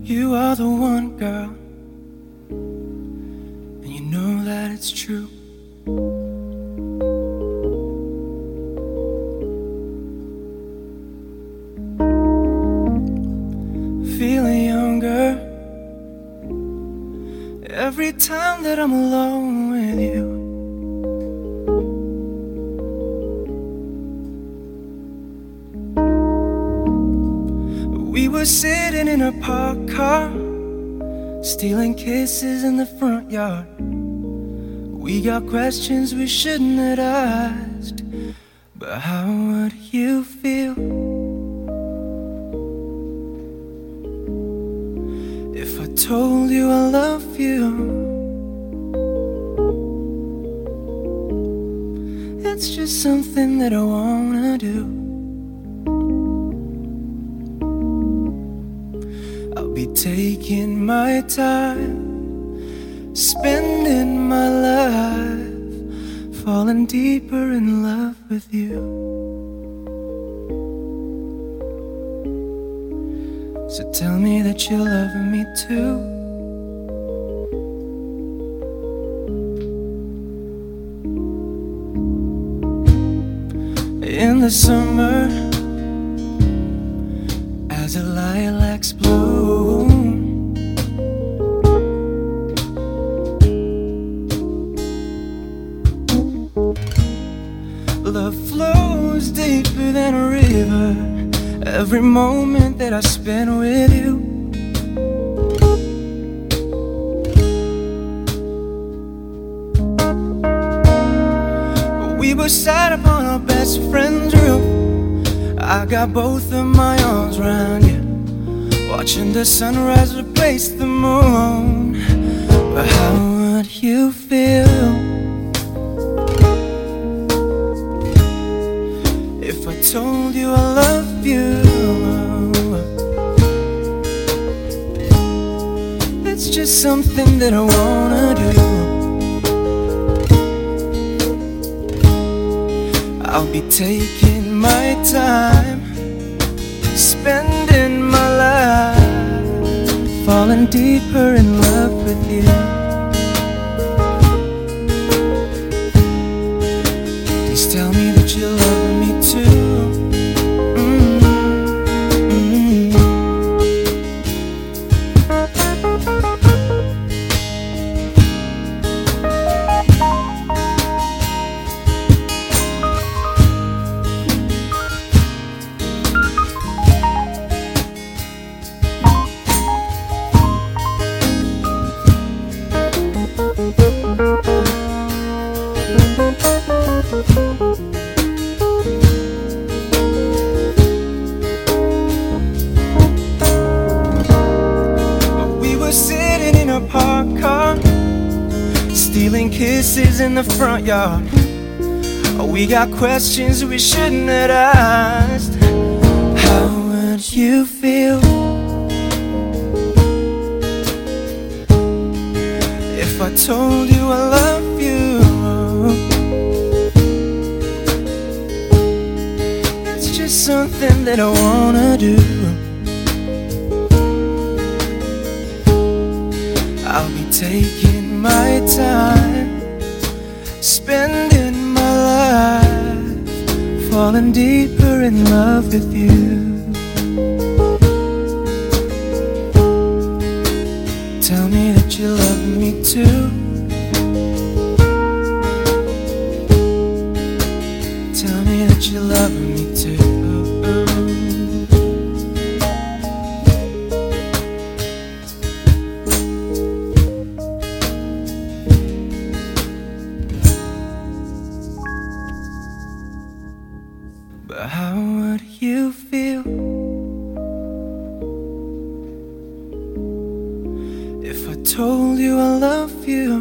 You are the one, girl, and you know that it's true. Feeling younger every time that I'm alone with you. We were sitting in a parked car, stealing kisses in the front yard. We got questions we shouldn't have asked, but how would you feel if I told you I love you? It's just something that I wanna do. I'll be taking my time, spending my life, falling deeper in love with you. So tell me that you're loving me too. In the summer, as the lilacs bloom, love flows deeper than a river. Every moment that I spend with you, we were sat upon our best friend's roof. I got both of my arms around you, watching the sunrise replace the moon. But how would you feel if I told you I love you? It's just something that I wanna do. I'll be taking my time, spending my life, falling deeper in love with you. Please tell me that you love me too. We were sitting in a parked car, stealing kisses in the front yard. We got questions we shouldn't have asked. How would you feel if I told you I love you? It's just something that I wanna do. I'll be taking my time, spending my life, falling deeper in love with you. Tell me that you love me too. Tell me that you love me too. But how would you feel if I told you I love you?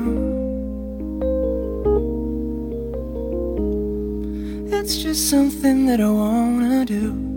It's just something that I wanna do.